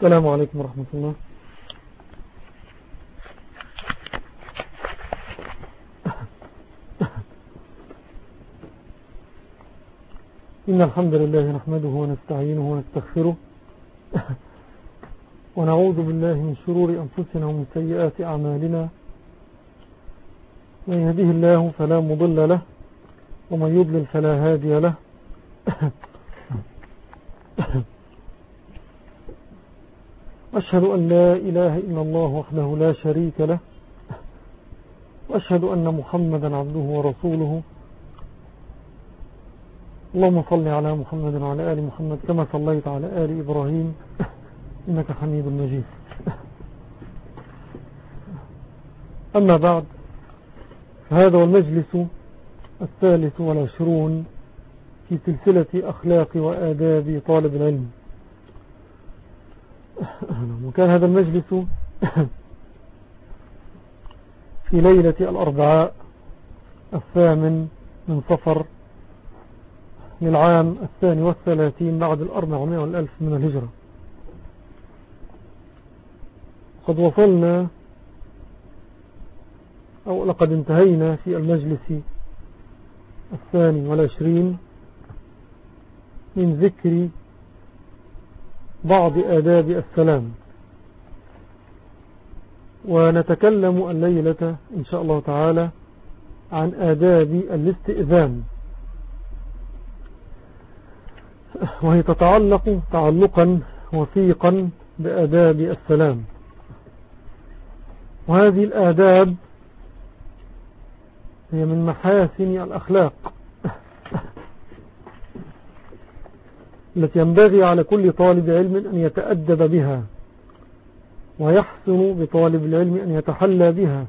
السلام عليكم ورحمة الله. إن الحمد لله نحمده ونستعينه ونستغفره ونعوذ بالله من شرور أنفسنا ومن سيئات أعمالنا. من يهده الله فلا مضل له ومن يضلل فلا هادي له. أشهد أن لا إله إلا الله وحده لا شريك له، وأشهد أن محمدا عبده ورسوله. اللهم صل على محمد وعلى آل محمد كما صليت على آل إبراهيم إنك حميد مجيد. أما بعد، هذا هو المجلس 23 في سلسلة أخلاق وآداب طالب العلم. وكان هذا المجلس في ليلة الأربعاء 8 من صفر للعام 32 بعد 400 والألف من الهجرة. قد وصلنا أو لقد انتهينا في المجلس 22 من ذكر بعض آداب السلام، ونتكلم الليلة إن شاء الله تعالى عن آداب الاستئذان، وهي تتعلق تعلقا وثيقا بآداب السلام. وهذه الآداب هي من محاسن الأخلاق التي ينبغي على كل طالب علم أن يتأدب بها، ويحسن بطالب العلم أن يتحلى بها.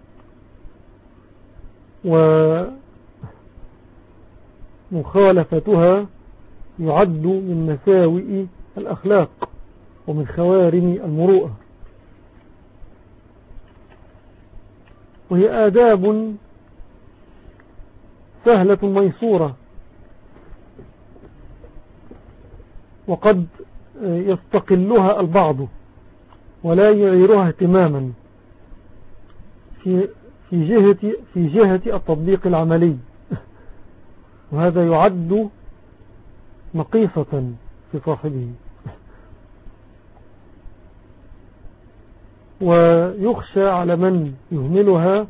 ومخالفتها يعد من مساوئ الأخلاق ومن خوارم المروءة. وهي آداب سهلة ميسورة، وقد يستقلها البعض ولا يعيرها اهتماما في جهة التطبيق العملي، وهذا يعد نقيصة في صاحبه. ويخشى على من يهملها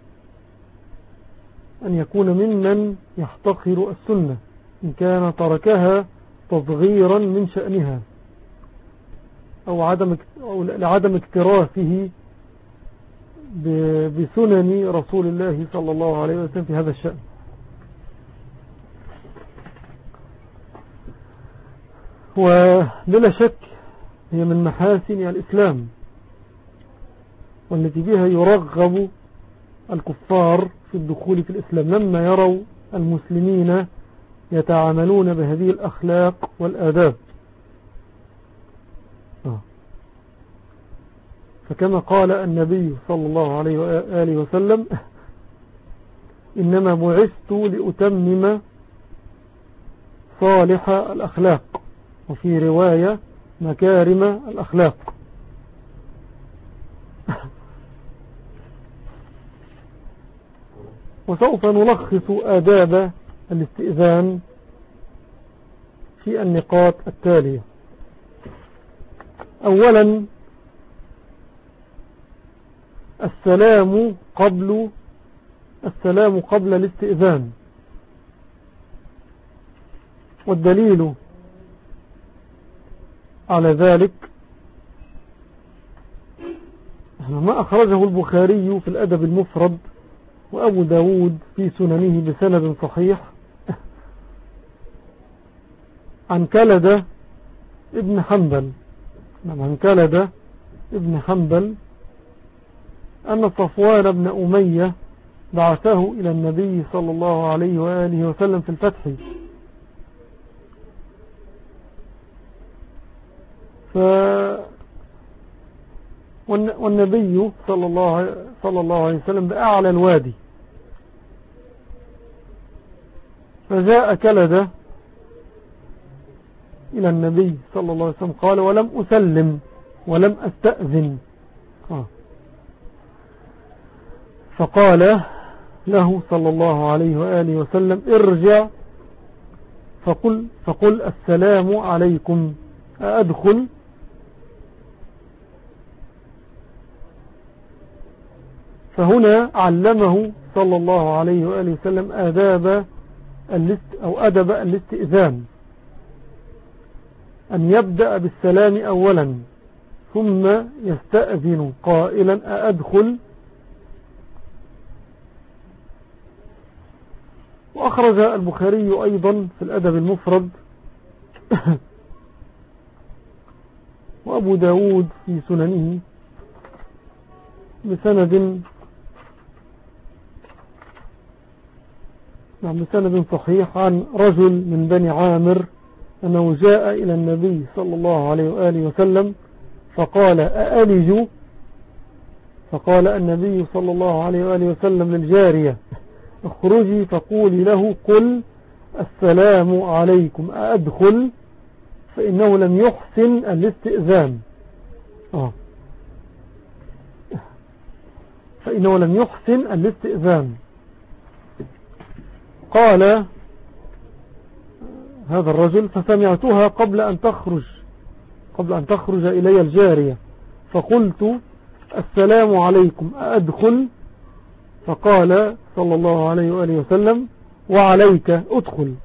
أن يكون ممن يحتقر السنة إن كان تركها تصغيرا من شأنها أو لعدم اكتراثه بسنن رسول الله صلى الله عليه وسلم في هذا الشأن. وبلا شك هي من محاسن الإسلام، والتي بها يرغب الكفار في الدخول في الإسلام لما يروا المسلمين يتعاملون بهذه الأخلاق والآداب. فكما قال النبي صلى الله عليه وآله وسلم: إنما بعثت لأتمم صالح الأخلاق، وفي رواية مكارم الأخلاق. وسوف نلخص آداب الاستئذان في النقاط التالية. أولا، السلام قبل الاستئذان. والدليل على ذلك ما أخرجه البخاري في الأدب المفرد وأبو داود في سننه بسند صحيح عن كلدة ابن حنبل أن صفوان بن أمية بعثه إلى النبي صلى الله عليه وآله وسلم في الفتح، والنبي صلى الله عليه وسلم بأعلى الوادي، فجاء كلدة إلى النبي صلى الله عليه وسلم قال: ولم أسلم ولم أستأذن. فقال له صلى الله عليه وآله وسلم ارجع فقل السلام عليكم أدخل. فهنا علمه صلى الله عليه وآله وسلم أدب الاستئذان، أن يبدأ بالسلام أولا ثم يستأذن قائلا أدخل. وأخرج البخاري أيضا في الأدب المفرد وأبو داود في سننه بسند صحيح عن رجل من بني عامر أنه جاء إلى النبي صلى الله عليه وآله وسلم فقال أألج؟ فقال النبي صلى الله عليه وآله وسلم للجارية اخرجي فقولي له قل السلام عليكم أدخل، فإنه لم يحسن الاستئذان. فإنه لم يحسن الاستئذان. قال هذا الرجل فسمعتها قبل أن تخرج إلي الجارية فقلت السلام عليكم أدخل؟ فقال صلى الله عليه وآله وسلم وعليك أدخل،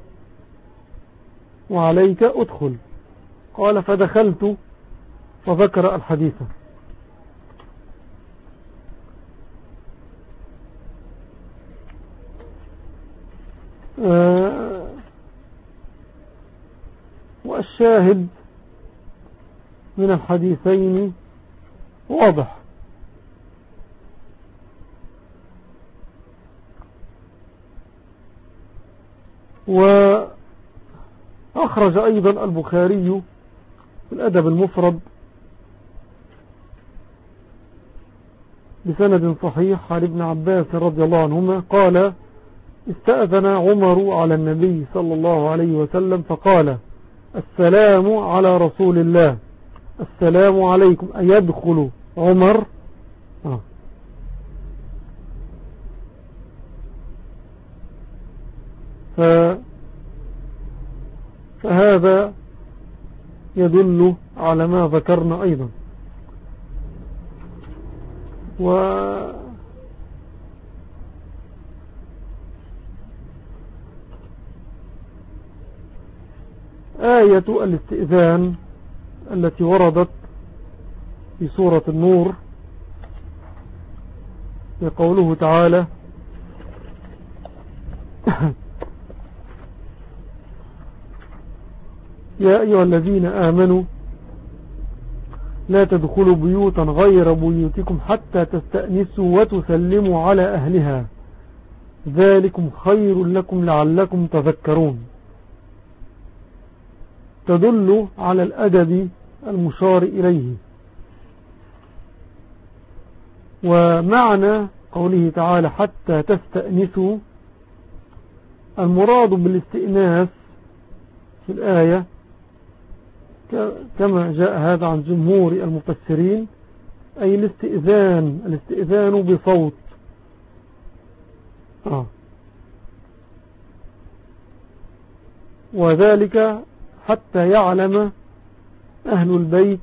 وعليك أدخل. قال فدخلت فذكر الحديث. والشاهد من الحديثين واضح. وأخرج أيضا البخاري في الأدب المفرد بسند صحيح عن ابن عباس رضي الله عنهما قال استأذن عمر على النبي صلى الله عليه وسلم فقال السلام على رسول الله السلام عليكم أيدخل عمر؟ فهذا يدل على ما ذكرنا أيضا. آية الاستئذان التي وردت في سورة النور يقوله تعالى يا أيها الذين آمنوا لا تدخلوا بيوتا غير بيوتكم حتى تستأنسوا وتسلموا على أهلها ذلكم خير لكم لعلكم تذكرون. تدل على الأدب المشار إليه. ومعنى قوله تعالى حتى تستأنسوا المراد بالاستئناس في الآية كما جاء هذا عن جمهور المفسرين أي الاستئذان بصوت. وذلك حتى يعلم أهل البيت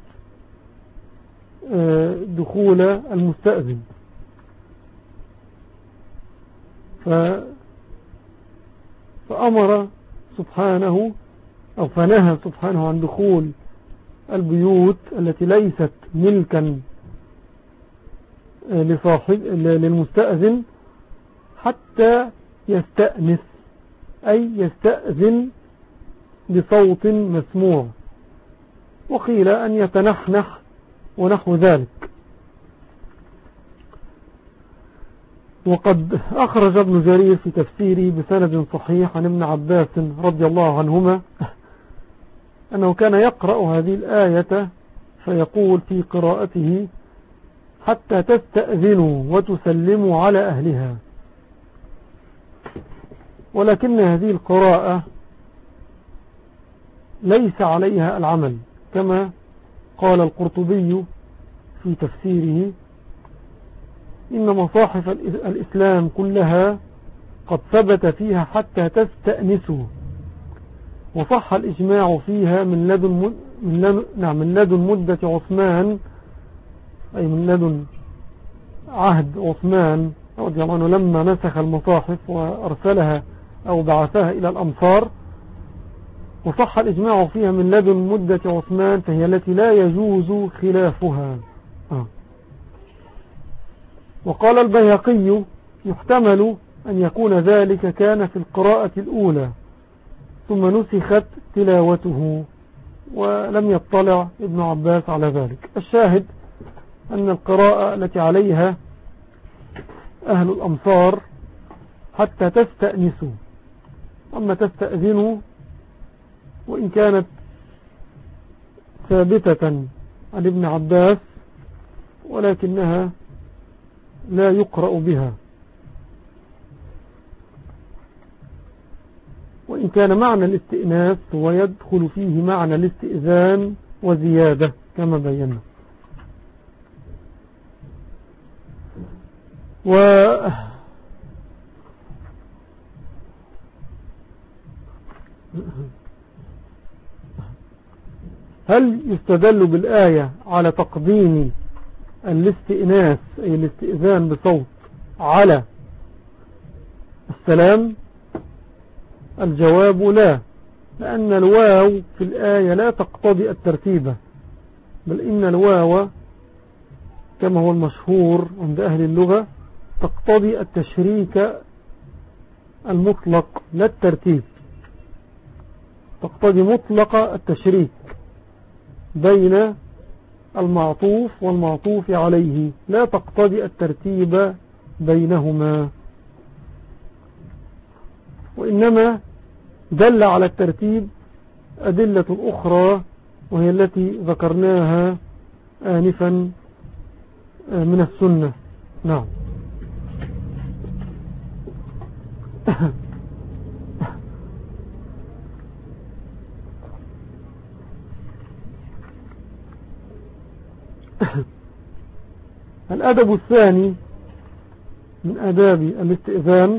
دخول المستأذن. فأمر سبحانه أو فنهى سبحانه عن دخول البيوت التي ليست ملكا للمستأذن حتى يستأنس أي يستأذن بصوت مسموع، وقيل أن يتنحنح ونحو ذلك. وقد أخرج ابن جرير في تفسيره بسند صحيح عن ابن عباس رضي الله عنهما أنه كان يقرأ هذه الآية فيقول في قراءته حتى تستأذنوا وتسلموا على أهلها. ولكن هذه القراءة ليس عليها العمل كما قال القرطبي في تفسيره: إن مصاحف الإسلام كلها قد ثبت فيها حتى تستأنسوا، وصح الإجماع فيها من لدن مدة عثمان، أي من لدن عهد عثمان رضي الله عنه لما نسخ المصاحف وأرسلها أو بعثها إلى الأمصار، وصح الإجماع فيها من لدن مدة عثمان، فهي التي لا يجوز خلافها. وقال البيهقي: يحتمل أن يكون ذلك كان في القراءة الأولى ثم نسخت تلاوته، ولم يطلع ابن عباس على ذلك. الشاهد أن القراءة التي عليها أهل الأمصار حتى تستأنسوا، أما تستأذنوا وإن كانت ثابتة عن ابن عباس ولكنها لا يقرأ بها، وإن كان معنى الاستئناس ويدخل فيه معنى الاستئذان وزيادة كما بينا. هل يستدل بالآية على تقديم الاستئناس أي الاستئذان بصوت على السلام؟ الجواب لا، لأن الواو في الآية لا تقتضي الترتيب، بل إن الواو كما هو المشهور عند أهل اللغة تقتضي التشريك المطلق لا الترتيب، تقتضي مطلق التشريك بين المعطوف والمعطوف عليه، لا تقتضي الترتيب بينهما، وإنما دل على الترتيب أدلة أخرى وهي التي ذكرناها آنفا من السنة. نعم. الأدب الثاني من آداب الاستئذان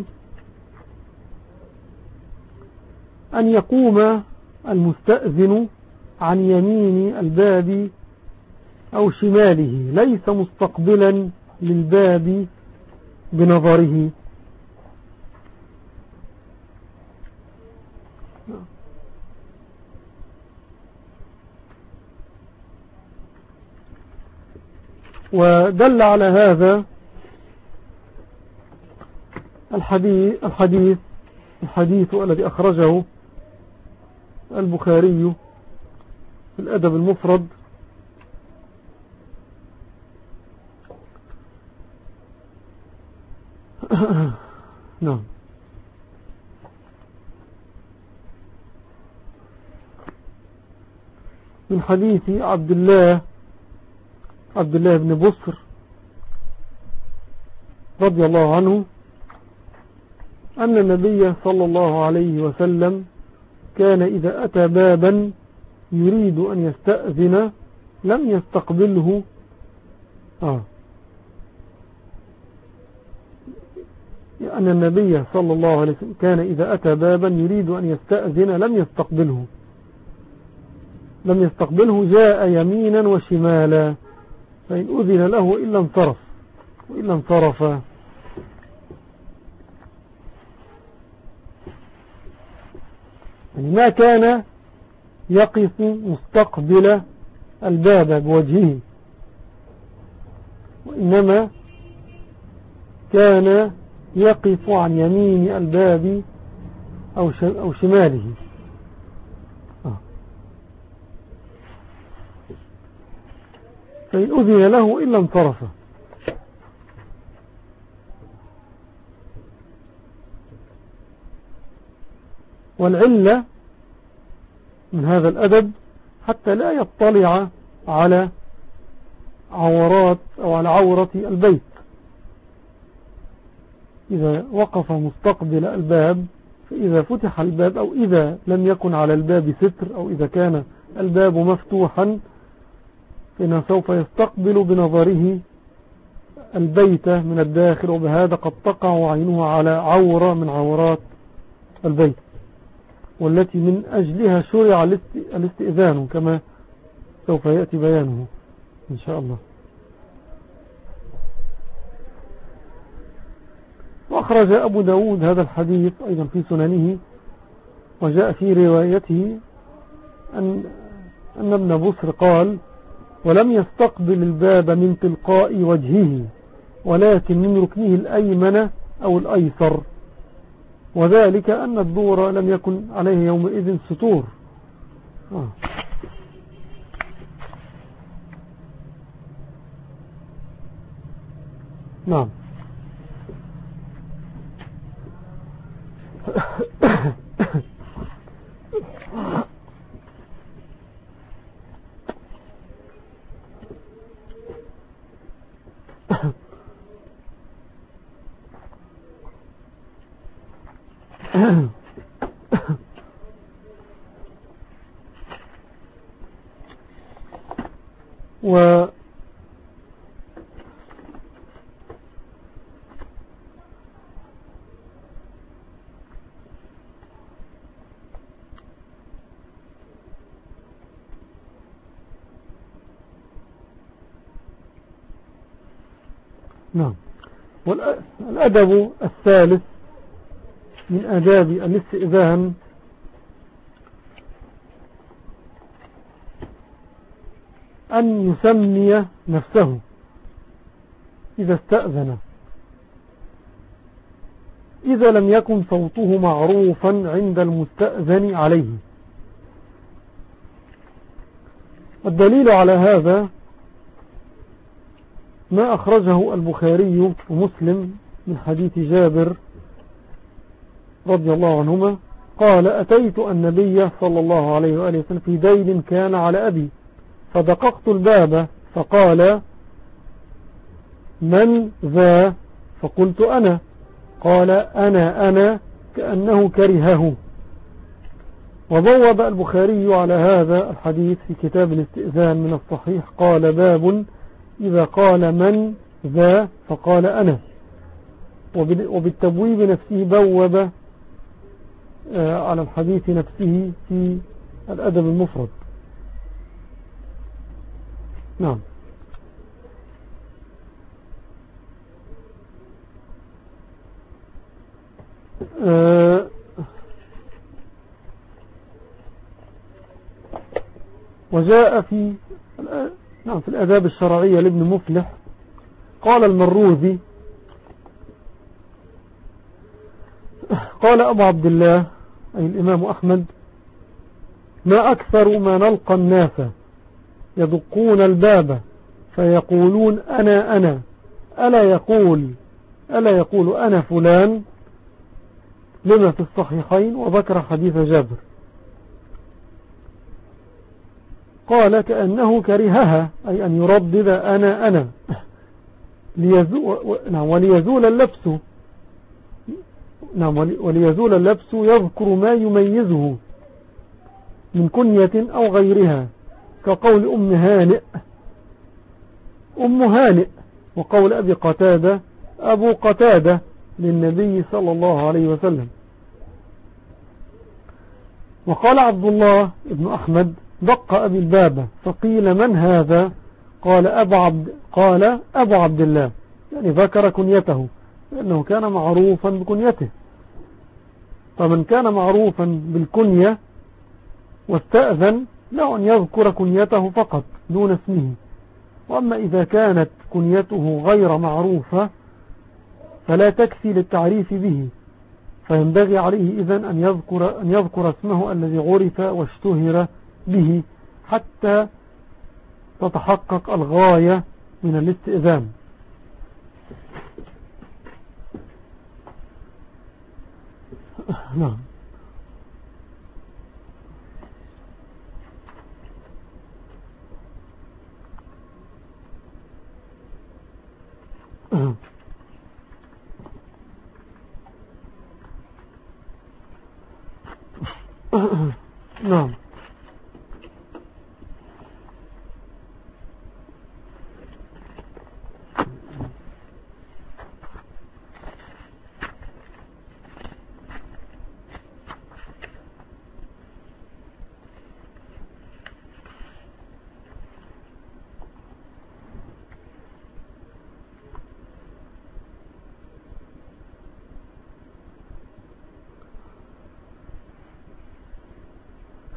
أن يقوم المستأذن عن يمين الباب أو شماله، ليس مستقبلا للباب بنظره. ودل على هذا الحديث الذي أخرجه البخاري في الأدب المفرد نعم، من حديث عبد الله بن بصر رضي الله عنه أن النبي صلى الله عليه وسلم كان إذا أتى بابا يريد أن يستأذن لم يستقبله أن النبي صلى الله عليه وسلم كان إذا أتى بابا يريد أن يستأذن لم يستقبله جاء يمينا وشمالا، فإن أذن له إلا انصرف وإلا انصرف. يعني ما كان يقف مستقبل الباب بوجهه، وإنما كان يقف عن يمين الباب أو شماله. فإن أذن له إلا انصرف. والعلة من هذا الأدب حتى لا يطلع على عورات أو على عورة البيت. إذا وقف مستقبل الباب، فإذا فتح الباب أو إذا لم يكن على الباب ستر أو إذا كان الباب مفتوحا فإنه سوف يستقبل بنظره البيت من الداخل، وبهذا قد تقع عينه على عورة من عورات البيت، والتي من أجلها شرع الاستئذان كما سوف يأتي بيانه إن شاء الله. وأخرج أبو داود هذا الحديث أيضا في سننه، وجاء في روايته أن ابن بصر قال: ولم يستقبل الباب من تلقاء وجهه، ولكن من ركنه الأيمن أو الأيسر، وذلك أن الدور لم يكن عليه يومئذ ستور. نعم. نعم. والأدب الثالث من آداب الاستئذان أن يسمي نفسه إذا استأذن، إذا لم يكن صوته معروفا عند المستأذن عليه. الدليل على هذا ما أخرجه البخاري ومسلم من حديث جابر رضي الله عنهما قال: أتيت النبي صلى الله عليه وآله وسلم في دين كان على أبي، فدققت الباب فقال: من ذا؟ فقلت: أنا. قال: أنا كأنه كرهه. وبوب البخاري على هذا الحديث في كتاب الاستئذان من الصحيح قال: باب إذا قال من ذا فقال أنا. وبالتبويب نفسه بوب على الحديث نفسه في الأدب المفرد. نعم. وجاء في الآداب الشرعية لابن مفلح قال المروذي: قال أبو عبد الله أي الإمام أحمد: ما أكثر ما نلقى الناس يدقون الباب فيقولون أنا ألا يقول أنا فلان، لما في الصحيحين، وذكر حديث جابر. قال: كأنه كرهها أي أن يردد أنا وليزول اللبس. نعم. وليزول اللبس يذكر ما يميزه من كنية أو غيرها، كقول أم هانئ، وقول أبي قتادة أبو قتادة للنبي صلى الله عليه وسلم. وقال عبد الله ابن أحمد: دق أبي الباب فقيل من هذا؟ قال أبو عبد الله، يعني ذكر كنيته لأنه كان معروفا بكنيته. فمن كان معروفا بالكنية واستأذن له أن يذكر كنيته فقط دون اسمه. وأما إذا كانت كنيته غير معروفة فلا تكفي للتعريف به، فينبغي عليه إذن أن يذكر اسمه الذي عرف واشتهر به حتى تتحقق الغاية من الاستئذان. نعم. نعم.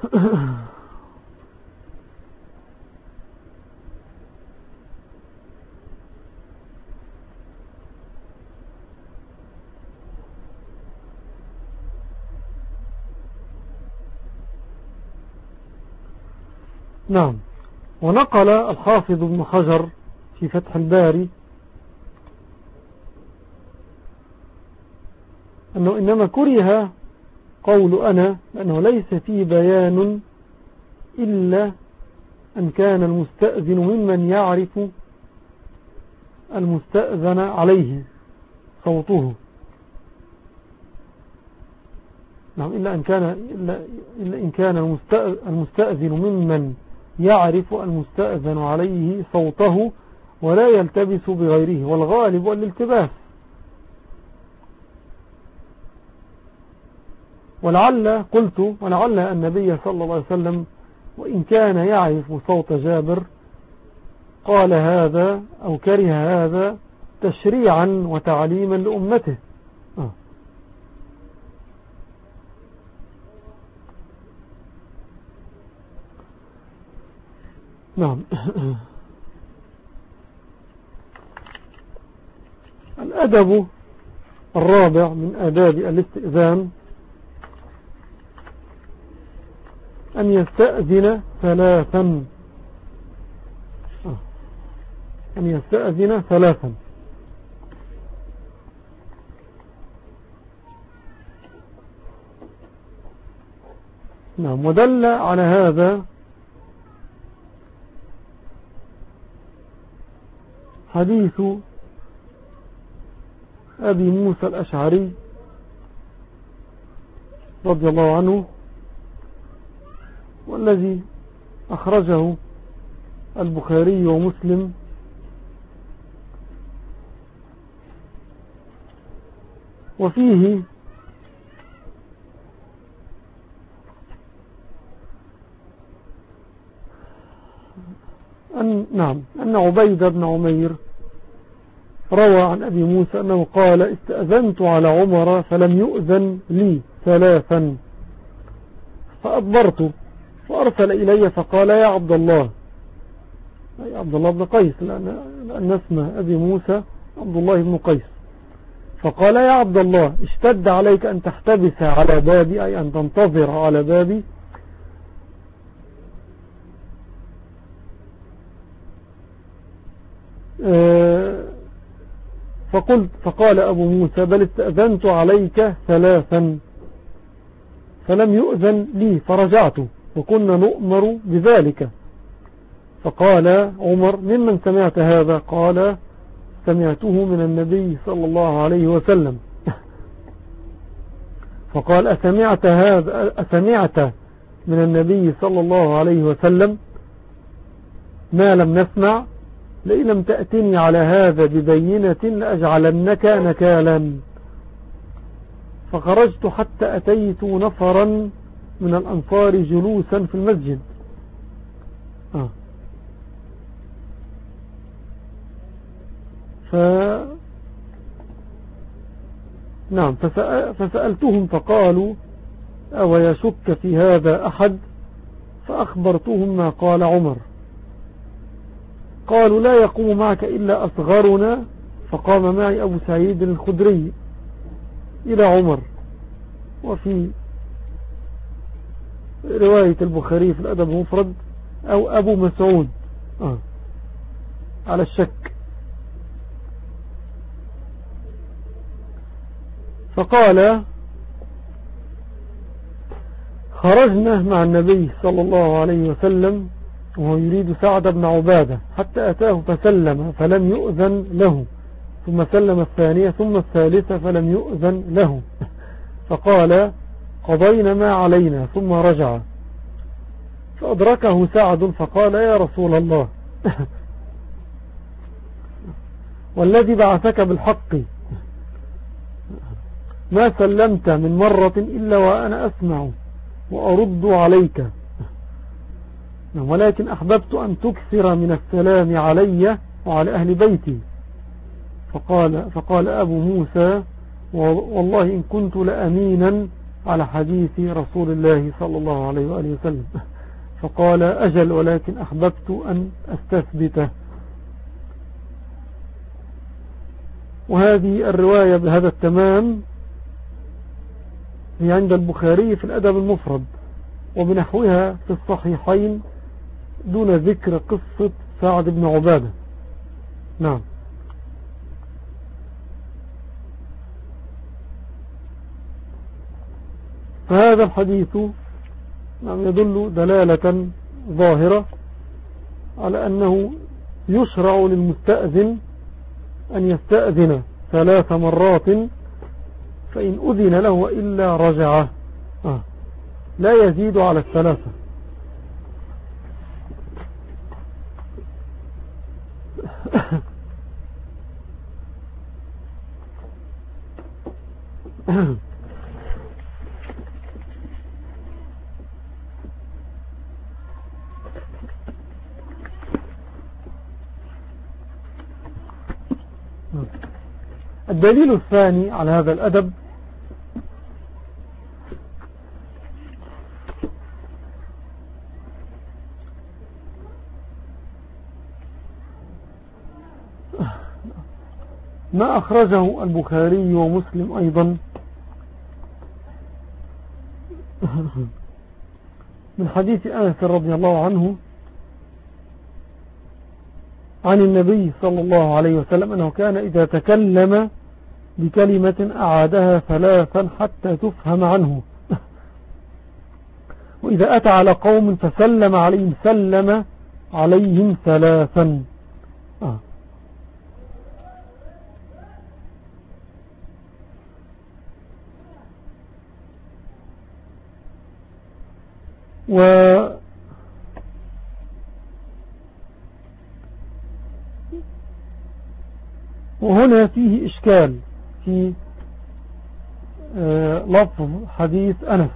نعم. ونقل الحافظ ابن حجر في فتح الباري أنه إنما كره قول أنا لأنه ليس فيه بيان إلا أن كان المستأذن ممن يعرف المستأذن عليه صوته. نعم. إلا إن كان المستأذن ممن يعرف المستأذن عليه صوته ولا يلتبس بغيره، والغالب الالتباس. ولعل النبي صلى الله عليه وسلم وإن كان يعرف صوت جابر قال هذا أو كره هذا تشريعا وتعليما لأمته. نعم. الأدب الرابع من آداب الاستئذان أن يستأذن ثلاثا. نعم. ودل على هذا حديث أبي موسى الأشعري رضي الله عنه، والذي أخرجه البخاري ومسلم، وفيه أن عبيد بن عمير روى عن أبي موسى أنه قال استأذنت على عمر فلم يؤذن لي ثلاثا فأدبرت فأرسل إلي فقال يا عبد الله، أي عبد الله بن قيس، لأن اسمه أبي موسى عبد الله بن قيس، فقال يا عبد الله اشتد عليك أن تحتبس على بابي، أي أن تنتظر على بابي، فقال أبو موسى بل استأذنت عليك ثلاثا فلم يؤذن لي فرجعت وكنا نؤمر بذلك. فقال عمر ممن سمعت هذا؟ قال سمعته من النبي صلى الله عليه وسلم. فقال أسمعت من النبي صلى الله عليه وسلم ما لم نسمع؟ لئن لم تأتني على هذا ببينة لأجعلنك نكالا. فخرجت حتى أتيت نفرا من الأنصار جلوسا في المسجد فسألتهم فقالوا أو يشك في هذا أحد؟ فأخبرتهم ما قال عمر. قالوا لا يقوم معك إلا أصغرنا، فقام معي أبو سعيد الخدري إلى عمر. وفي رواية البخاري في الأدب المفرد أو أبو مسعود على الشك. فقال خرجنا مع النبي صلى الله عليه وسلم وهو يريد سعد بن عبادة حتى أتاه فسلم فلم يؤذن له، ثم سلم الثانية ثم الثالثة فلم يؤذن له، فقال قضينا ما علينا ثم رجع. فأدركه سعد فقال يا رسول الله والذي بعثك بالحق ما سلمت من مرة إلا وأنا أسمع وأرد عليك، ولكن أحببت أن تكثر من السلام علي وعلى أهل بيتي. فقال أبو موسى والله إن كنت لأمينا على حديث رسول الله صلى الله عليه وآله وسلم، فقال أجل ولكن أحببت أن أستثبته. وهذه الرواية بهذا التمام هي عند البخاري في الأدب المفرد، وبنحوها في الصحيحين دون ذكر قصة سعد بن عبادة. نعم. فهذا الحديث يدل دلالة ظاهرة على أنه يشرع للمستأذن أن يستأذن 3 مرات، فإن أذن له وإلا رجع، لا يزيد على 3. الدليل الثاني على هذا الأدب ما أخرجه البخاري ومسلم أيضا من حديث أنس رضي الله عنه عن النبي صلى الله عليه وسلم أنه كان إذا تكلم بكلمة أعادها 3 حتى تفهم عنه، وإذا أتى على قوم فسلم عليهم سلم عليهم 3. وهنا فيه إشكال في لفظ حديث أنس،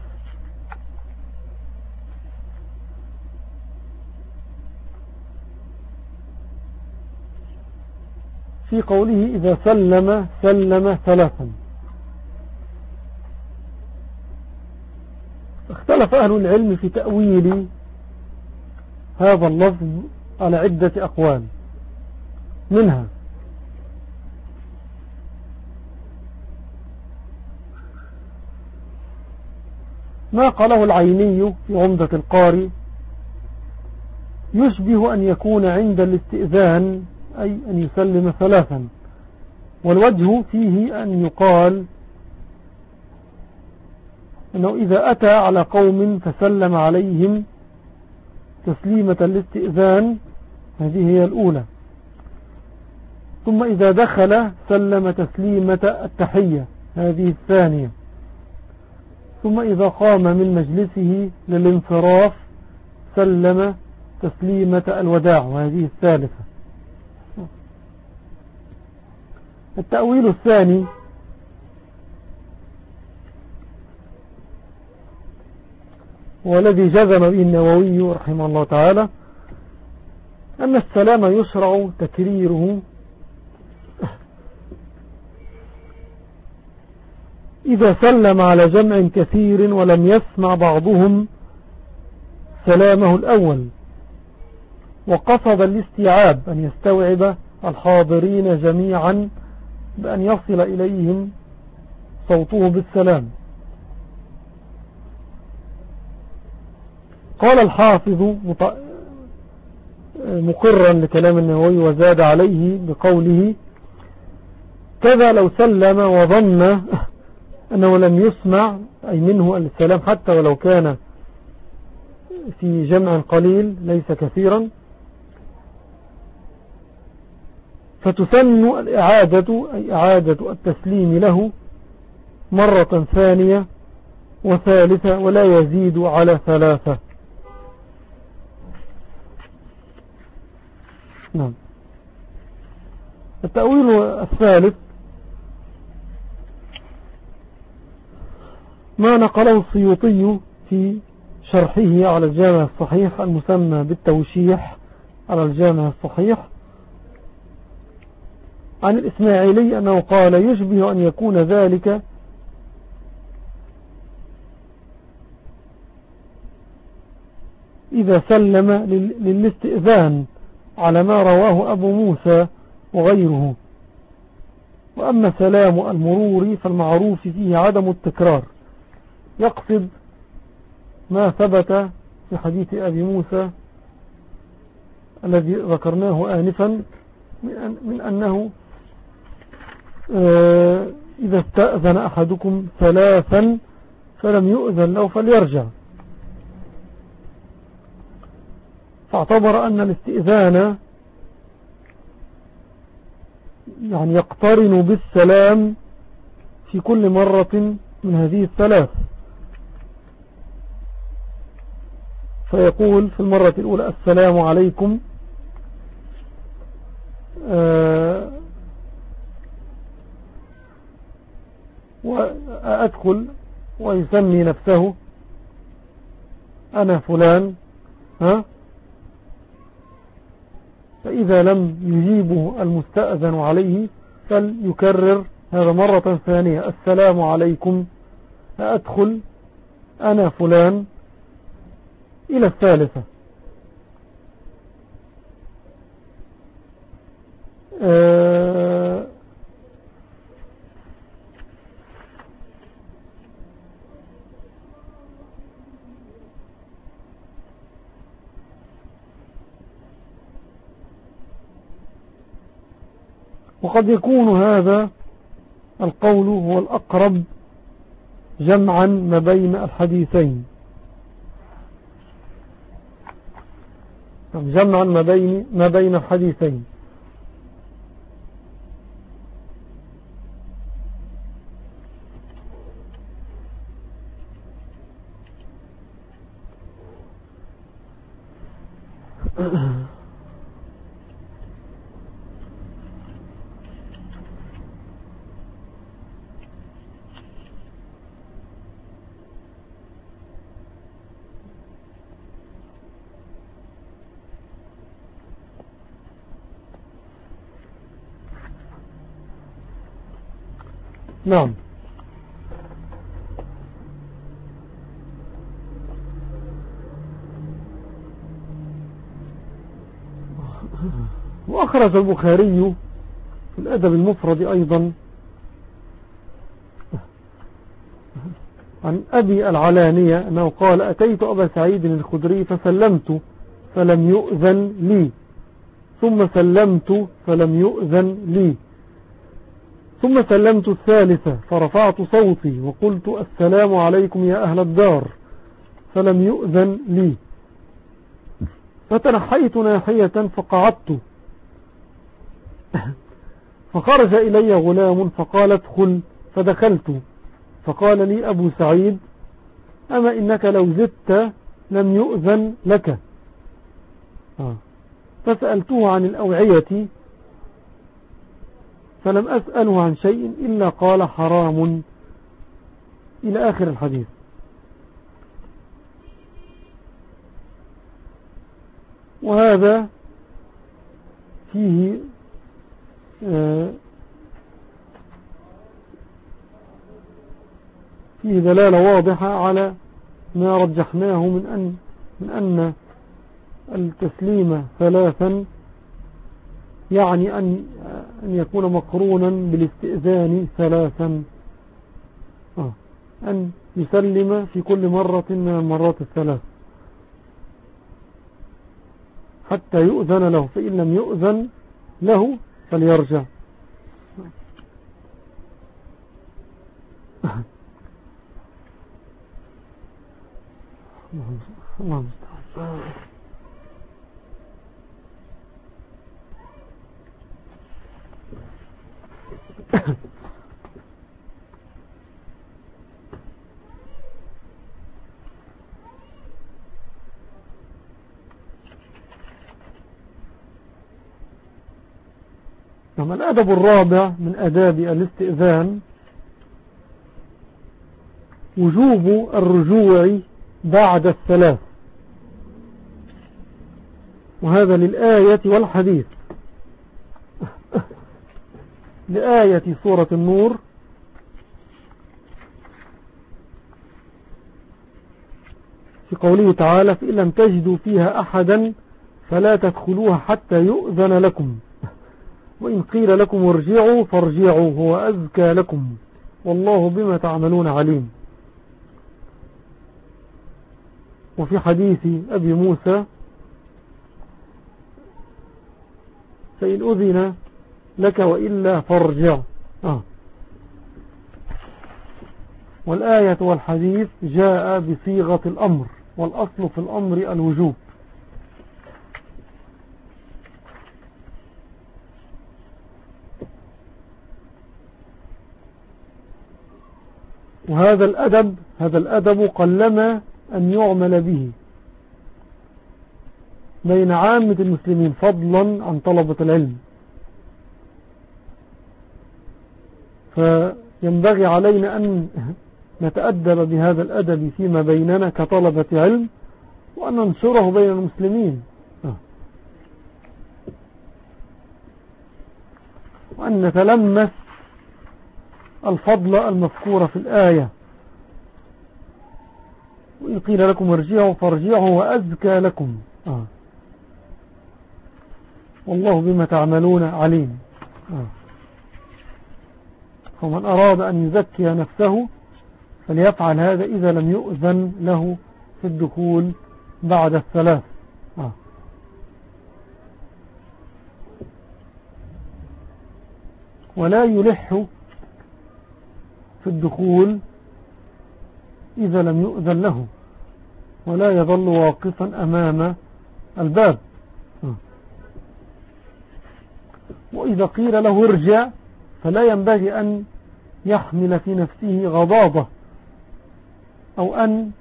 في قوله إذا سلم 3. اختلف أهل العلم في تأويل هذا اللفظ على عدة أقوال، منها ما قاله العيني في عمدة القاري يشبه أن يكون عند الاستئذان أي أن يسلم 3، والوجه فيه أن يقال أنه إذا أتى على قوم فسلم عليهم تسليمة الاستئذان، هذه هي الأولى، ثم إذا دخل سلم تسليمة التحية، هذه الثانية، ثم إذا قام من مجلسه للانصراف سلم تسليمة الوداع، وهذه الثالثة. التأويل الثاني والذي جزم به النووي رحمه الله تعالى أن السلام يشرع تكريره إذا سلم على جمع كثير ولم يسمع بعضهم سلامه الأول، وقصد الاستيعاب أن يستوعب الحاضرين جميعا بأن يصل إليهم صوته بالسلام. قال الحافظ مقرا لكلام النووي وزاد عليه بقوله كذا لو سلم وظن أنه لم يسمع أي منه السلام حتى ولو كان في جمع قليل ليس كثيرا، فتسن الإعادة أي إعادة التسليم له مرة ثانية وثالثة ولا يزيد على 3. نعم. التأويل الثالث ما نقله السيوطي في شرحه على الجامع الصحيح المسمى بالتوشيح على الجامع الصحيح عن الإسماعيلي أنه قال يشبه أن يكون ذلك إذا سلم للاستئذان على ما رواه أبو موسى وغيره. وأما سلام المرور فالمعروف فيه عدم التكرار، يقصد ما ثبت في حديث أبي موسى الذي ذكرناه آنفا من أنه إذا استأذن أحدكم ثلاثا فلم يؤذن له فليرجع. فاعتبر أن الاستئذان يعني يقترن بالسلام في كل مرة من هذه الثلاث، فيقول في المرة الأولى السلام عليكم وأدخل ويسمي نفسه أنا فلان، فإذا لم يجيبه المستأذن عليه فليكرر هذا مرة ثانية السلام عليكم أدخل أنا فلان إلى الثالثة. وقد يكون هذا القول هو الأقرب جمعا ما بين الحديثين، جمعا ما بين الحديثين. نعم. وأخرج البخاري في الأدب المفرد أيضا عن أبي العلانية أنه قال أتيت أبا سعيد الخدري فسلمت فلم يؤذن لي، ثم سلمت فلم يؤذن لي، ثم سلمت الثالثة فرفعت صوتي وقلت السلام عليكم يا أهل الدار فلم يؤذن لي، فتنحيت ناحية فقعدت فخرج إلي غلام فقال ادخل، فدخلت فقال لي أبو سعيد أما إنك لو زدت لم يؤذن لك. فسألته عن الأوعية فلم أسأله عن شيء إلا قال حرام إلى آخر الحديث. وهذا فيه دلالة واضحة على ما رجحناه من أن التسليم ثلاثا يعني أن يكون مقرونا بالاستئذان ثلاثا، أن يسلم في كل مرة من المرات الثلاث حتى يؤذن له، فإن لم يؤذن له فليرجع. الله نعم. الأدب الرابع من آداب الاستئذان وجوب الرجوع بعد الثلاث، وهذا للآية والحديث، لآية سورة النور في في قوله تعالى فإن لم تجدوا فيها أحدا فلا تدخلوها حتى يؤذن لكم وإن قيل لكم ارجعوا فارجعوا هو أزكى لكم والله بما تعملون عليم. وفي حديث أبي موسى فإن أذن لك وإلا فارجع. والآية والحديث جاء بصيغة الأمر والأصل في الأمر الوجوب. وهذا الأدب قلما أن يعمل به بين عامة المسلمين فضلا عن طلبة العلم. فينبغي علينا أن نتأدب بهذا الأدب فيما بيننا كطلبة علم وأن ننشره بين المسلمين وأن نتلمس الفضل المذكور في الآية وإن قيل لكم ارجعوا فارجعوا وأزكى لكم والله بما تعملون عليم. فمن أراد أن يزكي نفسه فليفعل هذا إذا لم يؤذن له في الدخول بعد الثلاث. ولا يلح في الدخول إذا لم يؤذن له ولا يظل واقفا أمام الباب. وإذا قيل له ارجع فلا ينبغي أن يحمل في نفسه غضاضة أو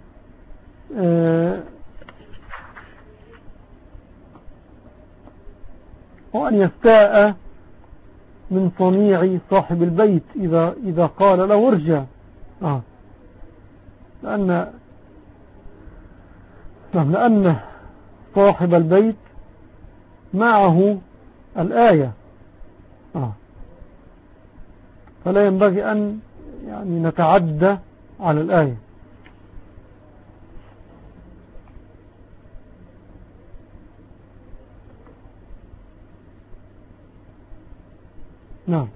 أن يستاء من صنيع صاحب البيت إذا قال له ارجع لأن صاحب البيت معه الآية فلا ينبغي أن يعني نتعدى على الآية. نعم.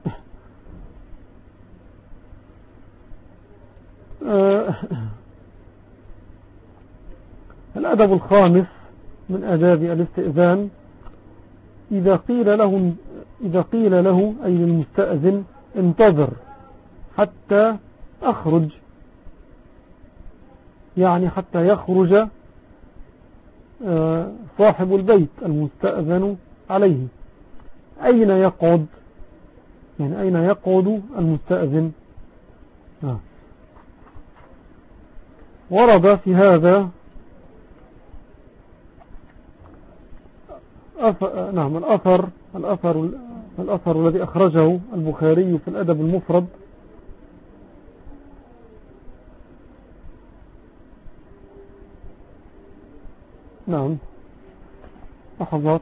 الأدب الخامس من آداب الاستئذان إذا قيل له أي للمستأذن انتظر حتى أخرج يعني حتى يخرج صاحب البيت المستأذن عليه. أين يقعد يعني أين يقعد المستأذن؟ ورد في هذا نعم الأثر الذي أخرجه البخاري في الأدب المفرد نعم لحظات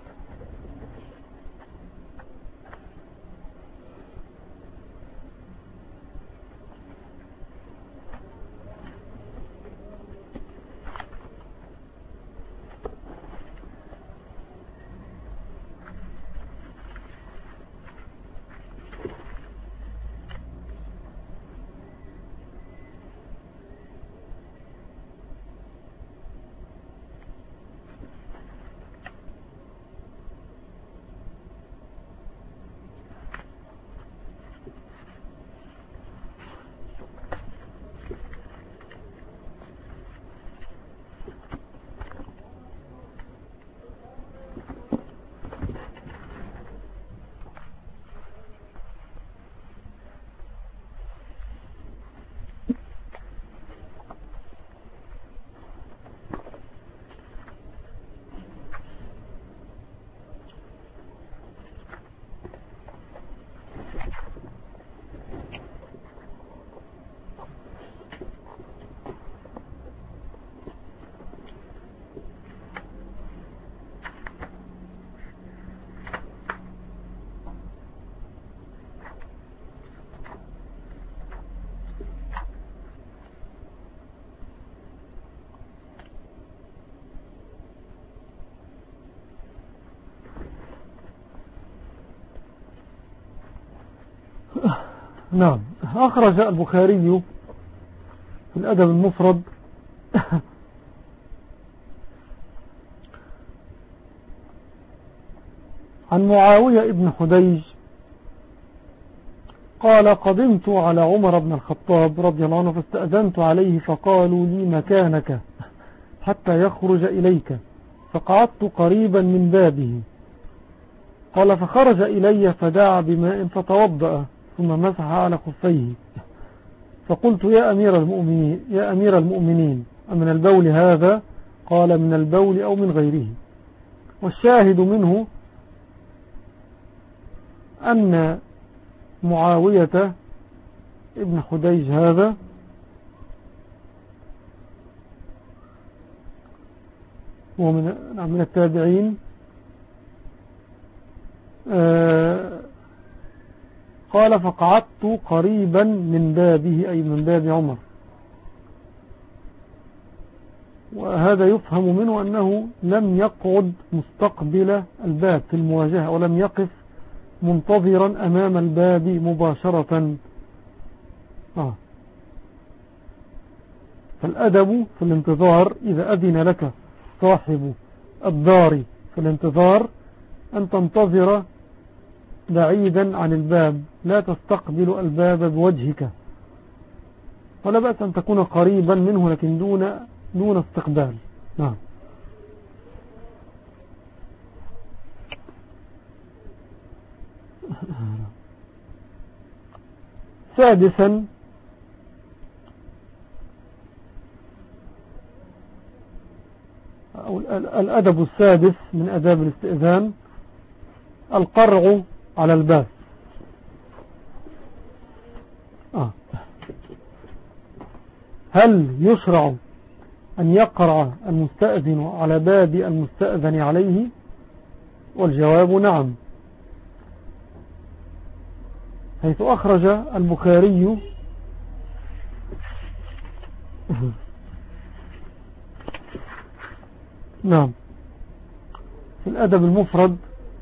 نعم. أخرج البخاري في الأدب المفرد عن معاوية ابن حديج قال قدمت على عمر بن الخطاب رضي الله عنه فاستأذنت عليه فقالوا لي مكانك حتى يخرج إليك، فقعدت قريبا من بابه. قال فخرج إلي فدعا بماء فتوضأ ثم مسح على خفيه، فقلت يا أمير المؤمنين أمن البول هذا؟ قال من البول أو من غيره. والشاهد منه أن معاوية ابن حديج هذا هو من التابعين، قال فقعدت قريبا من بابه أي من باب عمر. وهذا يفهم منه أنه لم يقعد مستقبل الباب في المواجهة ولم يقف منتظرا أمام الباب مباشرة. فالأدب في الانتظار إذا أذن لك صاحب الدار في الانتظار أن تنتظر بعيدا عن الباب، لا تستقبل الباب بوجهك، ولا بأس أن تكون قريبا منه لكن دون استقبال. نعم. سادسا أو الأدب السادس من أداب الاستئذان القرع على الباب. هل يشرع أن يقرع المستأذن على باب المستأذن عليه؟ والجواب نعم، حيث أخرج البخاري نعم في الأدب المفرد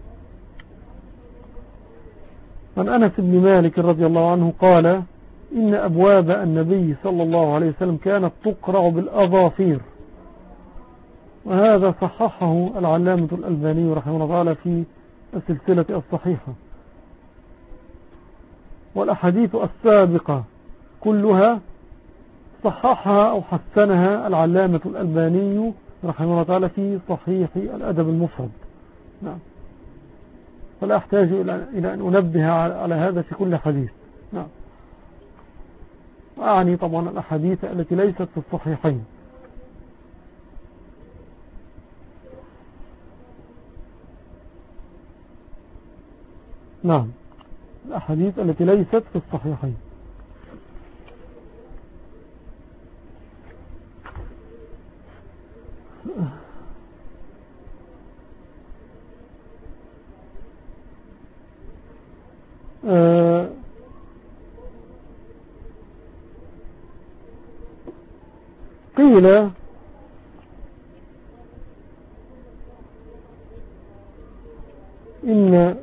عن أنس بن مالك رضي الله عنه قال إن أبواب النبي صلى الله عليه وسلم كانت تقرع بالأظافير، وهذا صححه العلامة الألباني رحمه الله تعالى في السلسلة الصحيحة. والأحاديث السابقة كلها صححها أو حسنها العلامة الألباني رحمه الله تعالى في صحيح الأدب المفرد. نعم. فلا أحتاج إلى أن أنبه على هذا في كل حديث. نعم. وأعني طبعا الأحاديث التي ليست في الصحيحين. نعم، الأحاديث التي ليست في الصحيحين. قيل إن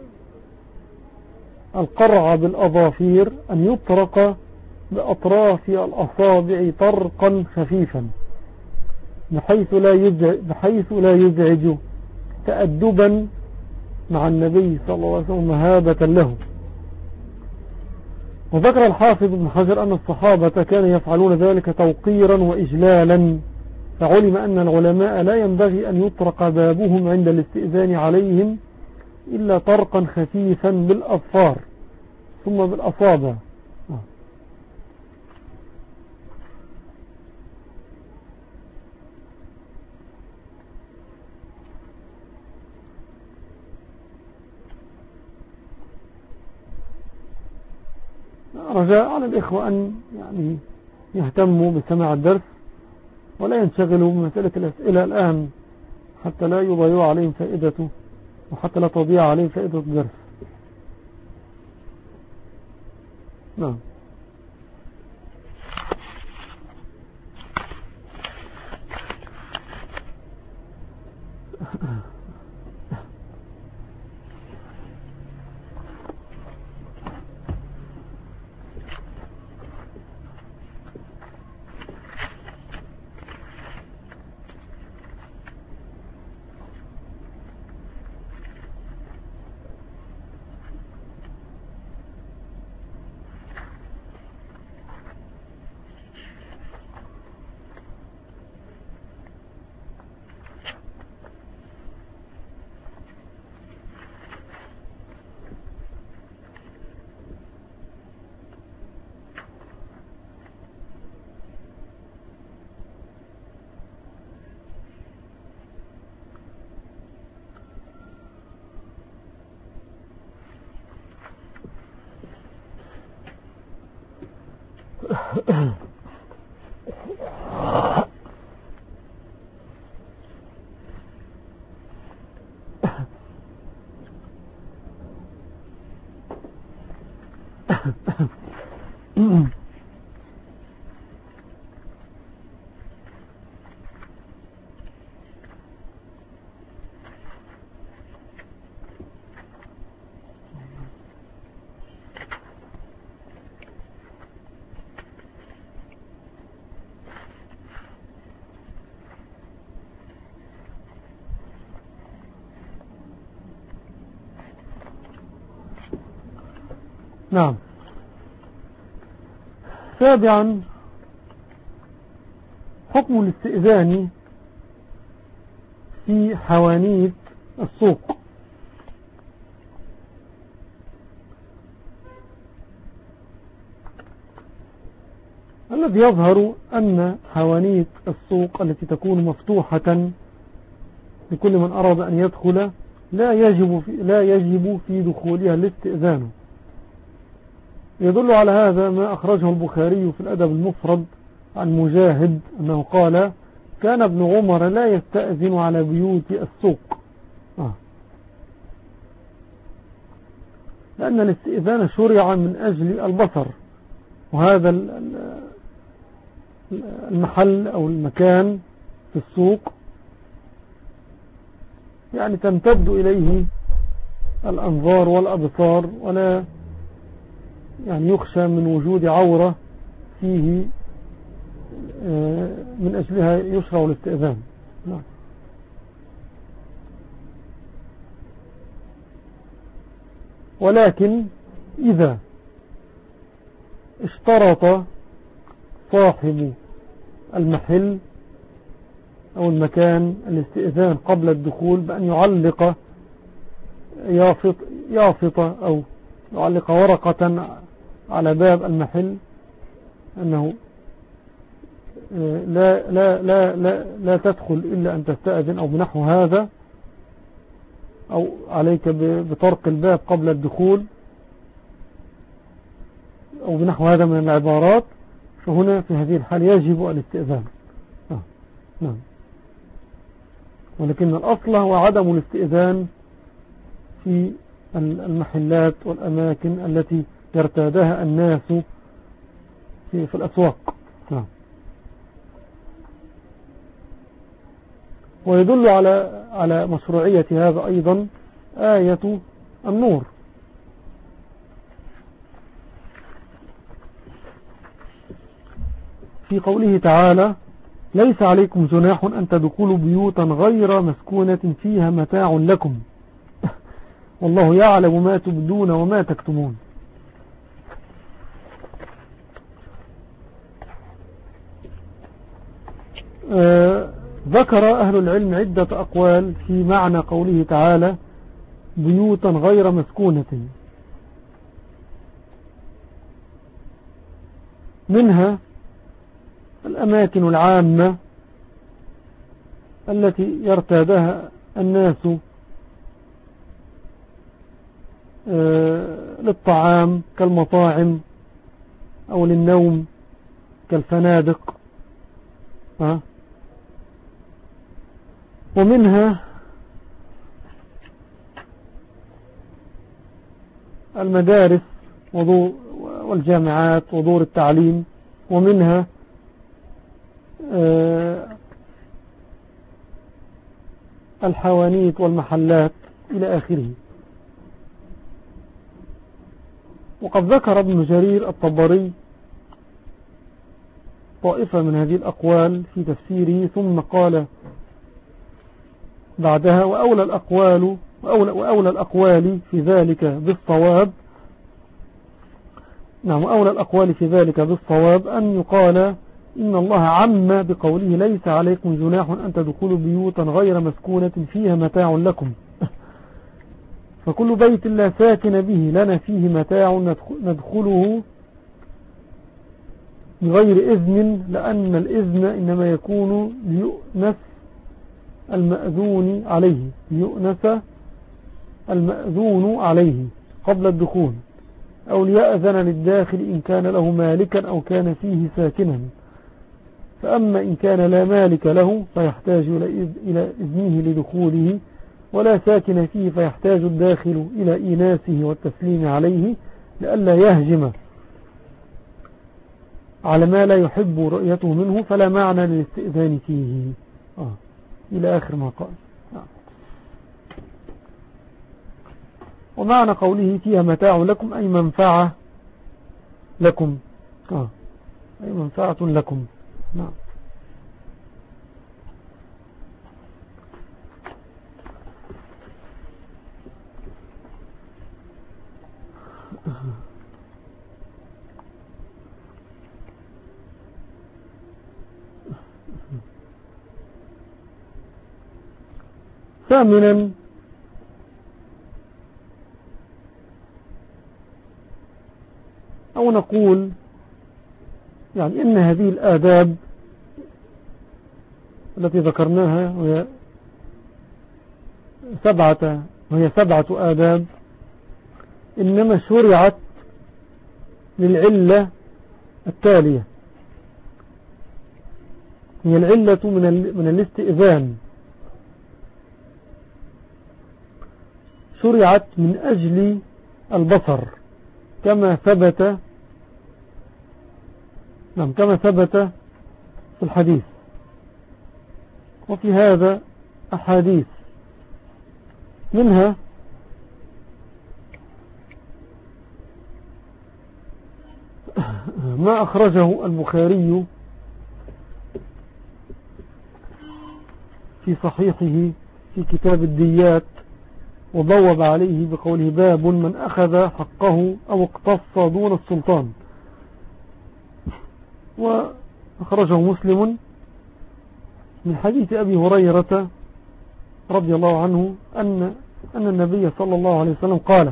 القرع بالأظافير أن يطرق بأطراف الأصابع طرقا خفيفا بحيث لا يزعج تأدبا مع النبي صلى الله عليه وسلم مهابة له. وذكر الحافظ ابن حجر أن الصحابة كانوا يفعلون ذلك توقيرا وإجلالا، فعلم أن العلماء لا ينبغي أن يطرق بابهم عند الاستئذان عليهم إلا طرقا خفيفا بالأظفار ثم بالأصابع. رجاء على الإخوة أن يعني يهتموا بسماع الدرس ولا ينشغلوا بمسألة الأسئلة الآن حتى لا يضيع عليهم فائدته وحتى لا تضيع عليهم فائدة الدرس. نعم. نعم. سابعا، حكم الاستئذان في حوانيت السوق. الذي يظهر أن حوانيت السوق التي تكون مفتوحة لكل من أراد أن يدخل لا يجب في دخولها الاستئذان. يدل على هذا ما أخرجه البخاري في الأدب المفرد عن مجاهد أنه قال: كان ابن عمر لا يستأذن على بيوت السوق، لأن الاستئذان شرع من أجل البصر، وهذا المحل أو المكان في السوق يعني تمتد إليه الأنظار والأبصار، ولا يعني يخشى من وجود عورة فيه من أجلها يشرع الاستئذان. ولكن إذا اشترط صاحب المحل أو المكان الاستئذان قبل الدخول بأن يعلق يافطة أو يعلق ورقة على باب المحل أنه لا تدخل إلا أن تستأذن أو بنحو هذا، أو عليك بطرق الباب قبل الدخول أو بنحو هذا من العبارات، فهنا في هذه الحال يجب الاستئذان. نعم. ولكن الأصل هو عدم الاستئذان في المحلات والأماكن التي يرتادها الناس في الأسواق. نعم. ويدل على مشروعية هذا أيضا آية النور، في قوله تعالى: ليس عليكم جناح أن تدخلوا بيوتا غير مسكونة فيها متاع لكم والله يعلم ما تبدون وما تكتمون. ذكر أهل العلم عدة أقوال في معنى قوله تعالى: بيوتا غير مسكونة. منها الأماكن العامة التي يرتادها الناس للطعام كالمطاعم، أو للنوم كالفنادق. ومنها المدارس والجامعات ودور التعليم، ومنها الحوانيت والمحلات إلى آخره. وقد ذكر ابن جرير الطبري طائفة من هذه الأقوال في تفسيره، ثم قال بعدها: وأولى الأقوال في ذلك بالصواب. نعم، وأولى الأقوال في ذلك بالصواب أن يقال إن الله عم بقوله: ليس عليكم جناح أن تدخلوا بيوتا غير مسكونة فيها متاع لكم فكل بيت لا ساكن به لنا فيه متاع ندخله بغير إذن، لأن الإذن إنما يكون ليؤنس المأذون عليه قبل الدخول. أو ليأذن للداخل إن كان له مالكا أو كان فيه ساكنا. فأما إن كان لا مالك له فيحتاج إلى إذنه لدخوله، ولا ساكن فيه فيحتاج الداخل إلى إيناسه والتسليم عليه لئلا يهجم على ما لا يحب رؤيته منه، فلا معنى للاستئذان فيه. إلى آخر ما قال. ومعنى قوله فيها متاع لكم أي منفعة لكم، أي منفعة لكم. نعم. ثامنا أو نقول يعني إن هذه الآداب التي ذكرناها وهي سبعة آداب إنما شرعت للعلة التالية، هي العلة من الاستئذان، شرعت من أجل البصر كما ثبت في الحديث. وفي هذا أحاديث، منها ما أخرجه البخاري في صحيحه في كتاب الديات، وضوب عليه بقوله باب من أخذ حقه أو اقتص دون السلطان. وأخرجه مسلم من حديث أبي هريرة رضي الله عنه أن النبي صلى الله عليه وسلم قال: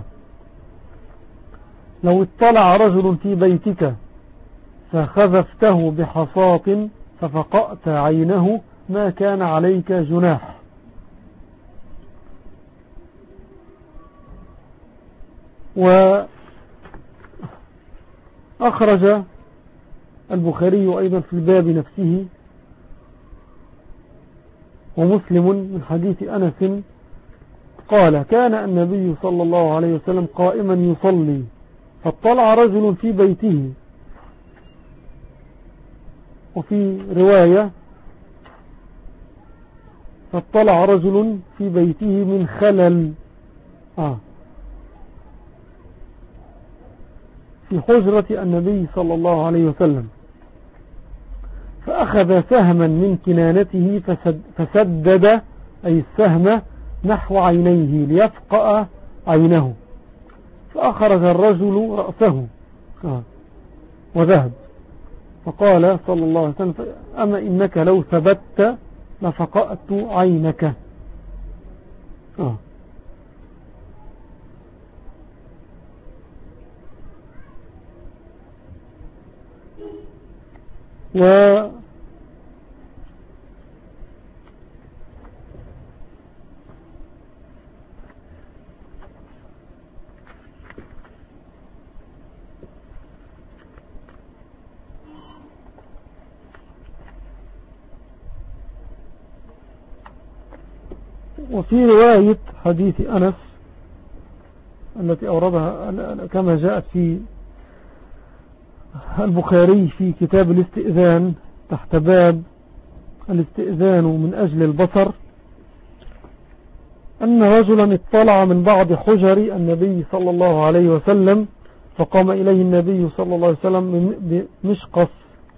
لو اطلع رجل في بيتك فخذفته بحصاة ففقأت عينه ما كان عليك جناح. وأخرج البخاري أيضا في الباب نفسه ومسلم من حديث أنس قال: كان النبي صلى الله عليه وسلم قائما يصلي فاطلع رجل في بيته، وفي رواية فاطلع رجل في بيته من خلل في حجرة النبي صلى الله عليه وسلم، فأخذ سهما من كنانته فسدد أي السهم نحو عينيه ليفقأ عينه، فأخرج الرجل رأسه وذهب، فقال صلى الله عليه وسلم: أما إنك لو ثبت لفقأت عينك. وفي رواية حديث أنس التي أوردها كما جاءت في البخاري في كتاب الاستئذان تحت باب الاستئذان من أجل البصر، أن رجلا اطلع من بعض حجر النبي صلى الله عليه وسلم فقام إليه النبي صلى الله عليه وسلم بمشقص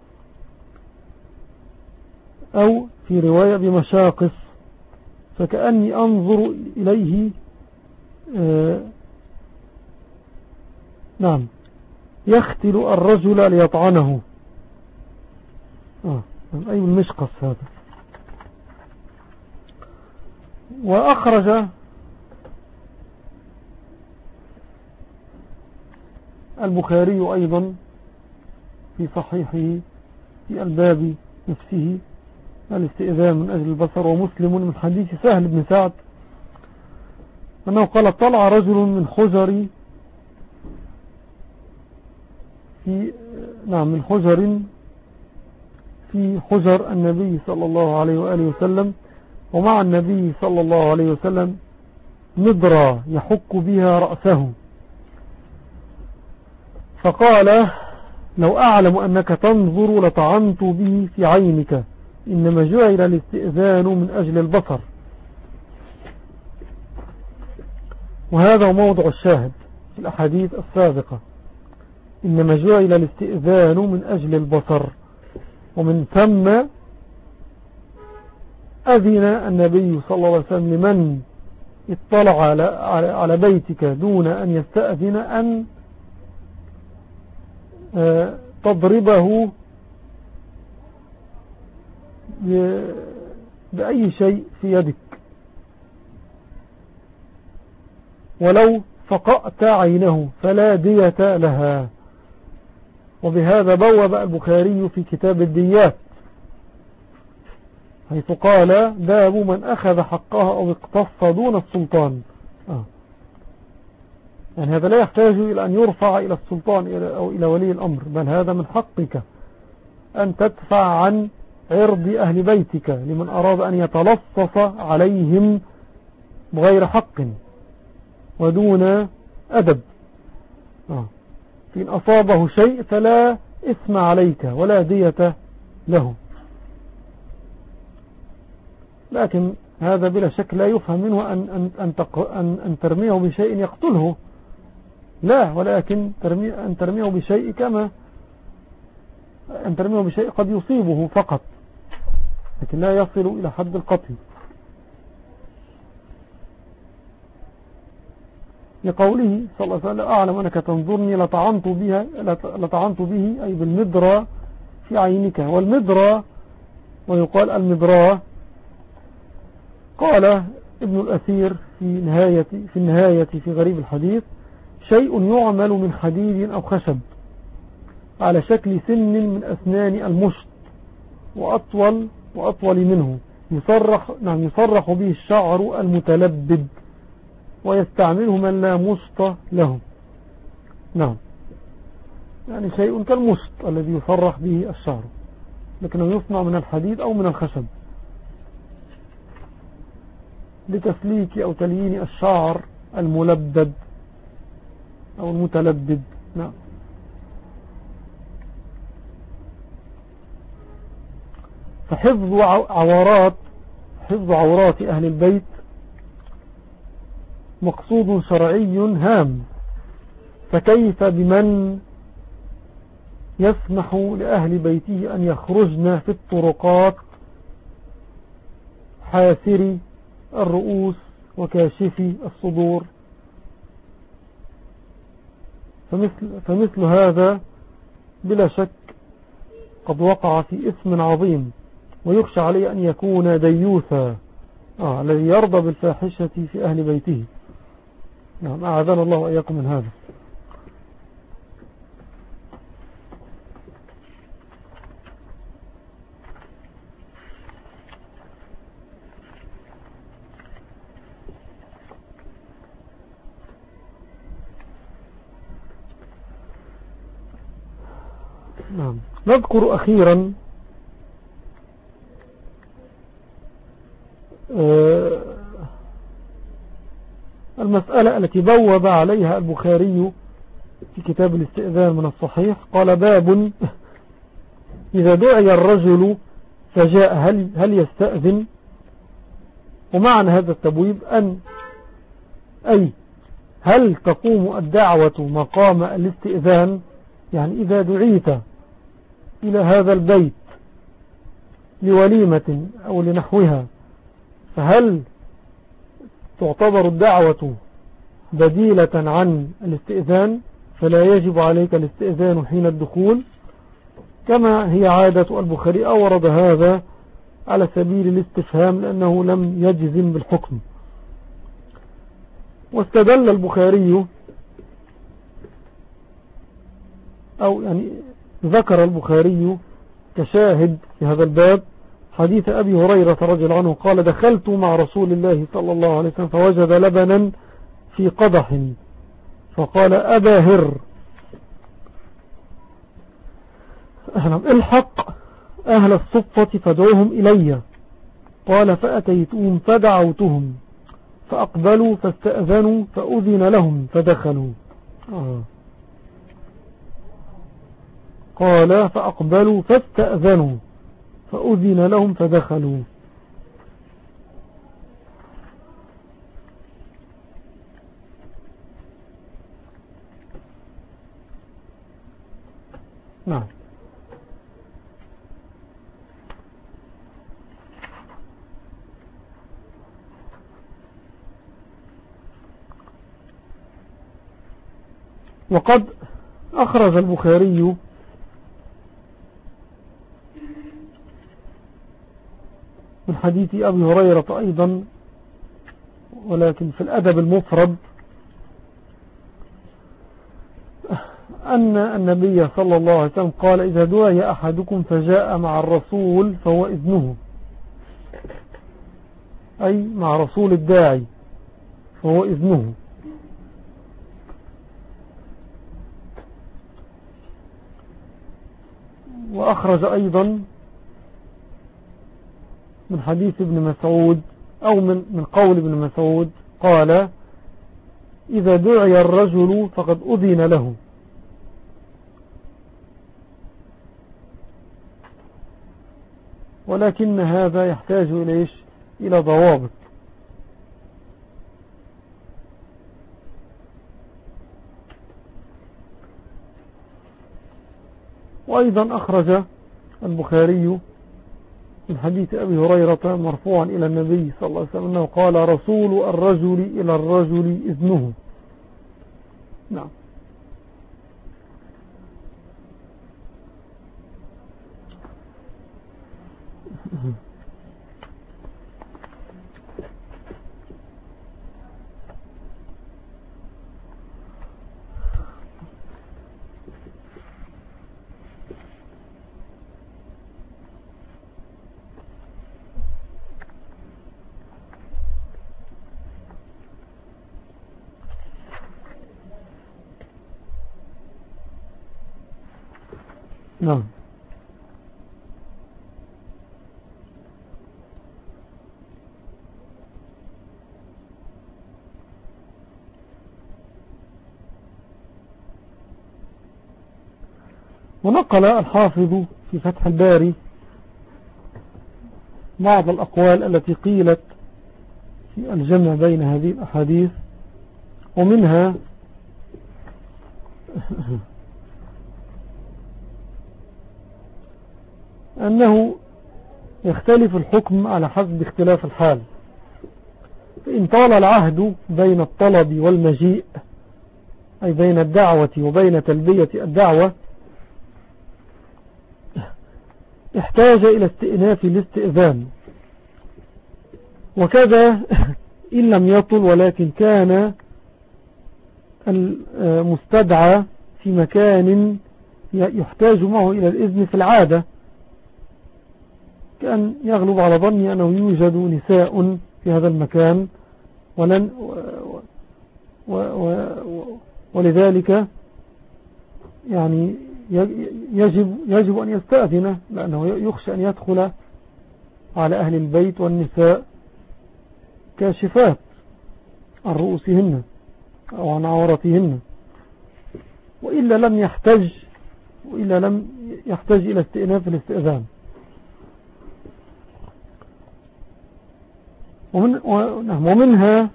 أو في رواية بمشاقص، فكأني أنظر إليه يختل الرجل ليطعنه، أي المشقص هذا. وأخرج البخاري أيضا في صحيحه في الباب نفسه الاستئذان من أجل البصر، ومسلم من حديث سهل بن سعد أنه قال: طلع رجل من حجر في من حجر في حجر النبي صلى الله عليه وآله وسلم، ومع النبي صلى الله عليه وسلم مدرة يحك بها رأسه، فقال: لو أعلم أنك تنظر لطعنت به في عينك، إنما جعل الاستئذان من أجل البصر. وهذا موضع الشاهد في الأحاديث السابقة، إنما جعل الاستئذان من أجل البصر. ومن ثم أذن النبي صلى الله عليه وسلم لمن اطلع على بيتك دون أن يستأذن أن تضربه بأي شيء في يدك، ولو فقأت عينه فلا دية لها. وبهذا بوب البخاري في كتاب الديات، حيث قال: باب من أخذ حقها أو اقتص دون السلطان. يعني هذا لا يحتاج إلى أن يرفع إلى السلطان أو إلى ولي الأمر، بل هذا من حقك أن تدفع عن عرض أهل بيتك لمن أراد أن يتلصص عليهم بغير حق ودون أدب. فإن أصابه شيء فلا إثم عليك ولا دية له. لكن هذا بلا شك لا يفهم منه أن ترميه بشيء يقتله، لا، ولكن أن ترميه بشيء كما أن ترميه بشيء قد يصيبه فقط، لكن لا يصل إلى حد القتل. لقوله صلى الله عليه وسلم: أعلم أنك تنظرني لطعنت به، أي بالمدرة في عينك. والمدرة ويقال المدرة، قال ابن الأثير في النهاية في غريب الحديث: شيء يعمل من حديد أو خشب على شكل سن من أسنان المشط وأطول منه، يصرح به الشعر المتلبد، ويستعمله من لا مشط له. يعني شيء كالمشط الذي يصرح به الشعر، لكنه يصنع من الحديد أو من الخشب لتسليك أو تليين الشعر الملبد أو المتلبد. فحفظ عورات أهل البيت مقصود شرعي هام، فكيف بمن يسمح لأهل بيته أن يخرجن في الطرقات حاسري الرؤوس وكاشفي الصدور؟ فمثل هذا بلا شك قد وقع في إثم عظيم، ويخشى عليه أن يكون ديوثا الذي يرضى بالفاحشة في أهل بيته. أعاذنا الله وإياكم من هذا. نذكر أخيرا المسألة التي بوب عليها البخاري في كتاب الاستئذان من الصحيح. قال: باب إذا دعي الرجل فجاء هل يستأذن؟ ومعنى هذا التبويب هل تقوم الدعوة مقام الاستئذان؟ يعني إذا دعيت إلى هذا البيت لوليمة أو لنحوها، فهل تعتبر الدعوة بديلة عن الاستئذان، فلا يجب عليك الاستئذان حين الدخول، كما هي عادة البخاري؟ أورد هذا على سبيل الاستفهام لأنه لم يجزم بالحكم. واستدل البخاري أو يعني ذكر البخاري كشاهد في هذا الباب حديث أبي هريرة رضي الله عنه قال: دخلت مع رسول الله صلى الله عليه وسلم فوجد لبنا في قدح، فقال: أبا هر، الحق أهل الصفة فادعوهم إلي. قال فأتيتهم فدعوتهم فأقبلوا فاستأذنوا فأذن لهم فدخلوا. قال فأقبلوا فاستأذنوا فأذن لهم فدخلوا. نعم. وقد أخرج البخاري من حديث أبي هريرة أيضا، ولكن في الأدب المفرد، أن النبي صلى الله عليه وسلم قال إذا دعي أحدكم فجاء مع الرسول فهو إذنه، أي مع رسول الداعي فهو إذنه. وأخرج أيضا من حديث ابن مسعود أو من قول ابن مسعود قال إذا دعي الرجل فقد أذن له. ولكن هذا يحتاج إلى ضوابط. وأيضا أخرج البخاري من حديث أبي هريرة مرفوعا إلى النبي صلى الله عليه وسلم أنه قال رسول الرجل إلى الرجل إذنه. نعم. نعم. ونقل الحافظ في فتح الباري بعض الأقوال التي قيلت في الجمع بين هذه الأحاديث، ومنها أنه يختلف الحكم على حسب اختلاف الحال. فإن طال العهد بين الطلب والمجيء، أي بين الدعوة وبين تلبية الدعوة، احتاج إلى استئناف الاستئذان. وكذا إن لم يطل ولكن كان المستدعى في مكان يحتاج معه إلى الإذن في العادة، كأن يغلب على ظني أنه يوجد نساء في هذا المكان ولذلك يعني يجب أن يستأذن، لأنه يخشى أن يدخل على أهل البيت والنساء كاشفات عن رؤوسهن أو عن عورتهن، وإلا لم يحتاج إلى استئناف الاستئذان. ومنها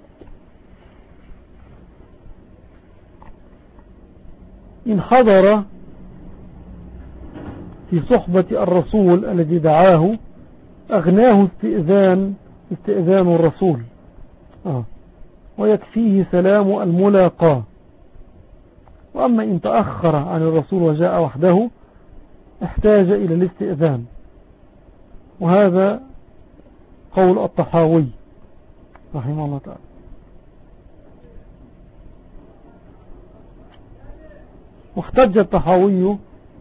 إن حضر في صحبة الرسول الذي دعاه أغناه استئذان الرسول، ويكفيه سلام الملاقاة. وأما إن تأخر عن الرسول وجاء وحده احتاج إلى الاستئذان، وهذا قول الطحاوي رحمه الله تعالى. واحتج الطحاوي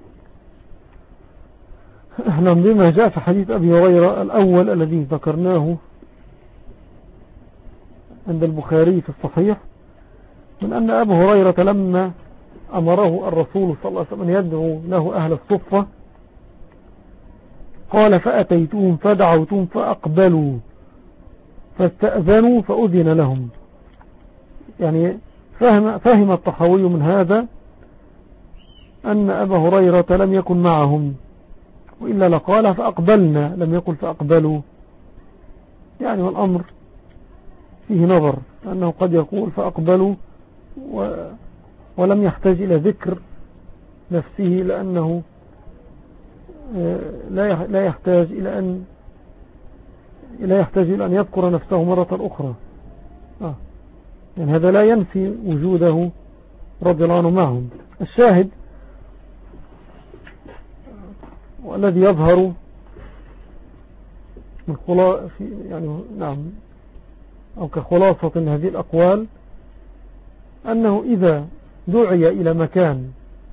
بما جاء في حديث أبي هريرة الأول الذي ذكرناه عند البخاري في الصحيح، من أن أبي هريرة لما أمره الرسول صلى الله عليه وسلم أن يدعو له أهل الصفة قال فأتيتهم فدعوتهم فأقبلوا فاستأذنوا فأذن لهم. يعني فهم الطحاوي من هذا أن أبا هريرة لم يكن معهم، وإلا لقال فأقبلنا، لم يقل فأقبلوا. يعني والأمر فيه نظر، أنه قد يقول فأقبلوا ولم يحتاج إلى ذكر نفسه، لأنه لا يحتاج إلى أن يذكر نفسه مرة أخرى. يعني هذا لا ينفي وجوده رضي الله عنه معهم. الشاهد والذي يظهر من يعني نعم أو كخلاصة هذه الأقوال أنه إذا دعي إلى مكان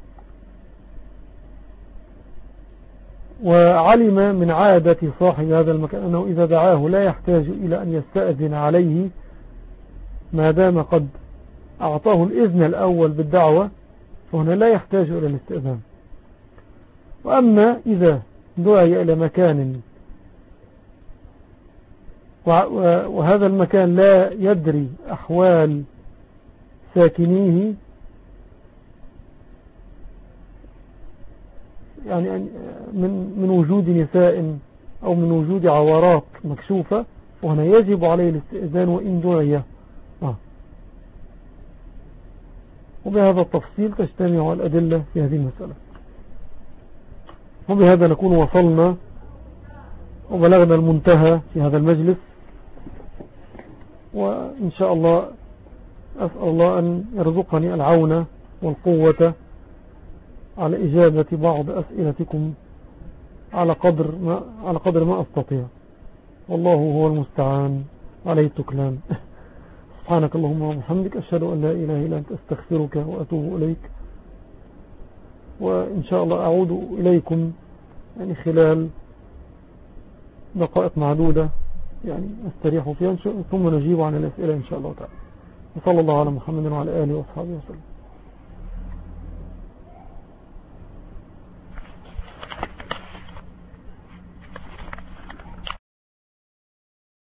وعلم من عادة صاحب هذا المكان أنه إذا دعاه لا يحتاج إلى أن يستأذن عليه ما دام قد أعطاه الإذن الأول بالدعوة، فهنا لا يحتاج إلى الاستئذان. وأما إذا دعي إلى مكان وهذا المكان لا يدري أحوال ساكنيه، يعني من وجود نساء أو من وجود عورات مكشوفة، وهنا يجب عليه الاستئذان وإن دعي. وبهذا التفصيل تجتمع الأدلة في هذه المسألة. وبهذا نكون وصلنا وبلغنا المنتهى في هذا المجلس، وإن شاء الله أسأل الله أن يرزقني العون والقوة على إجابة بعض أسئلتكم على قدر ما أستطيع، والله هو المستعان عليه التكلان. سبحانك اللهم وبحمدك، أشهد أن لا إله إلا أنت، أستغفرك وأتوب إليك. وإن شاء الله أعود إليكم يعني خلال دقائق معدودة يعني أستريح فيها، ثم نجيب عن الأسئلة إن شاء الله تعالى. وصلى الله على محمد وعلى آله وصحبه وسلم.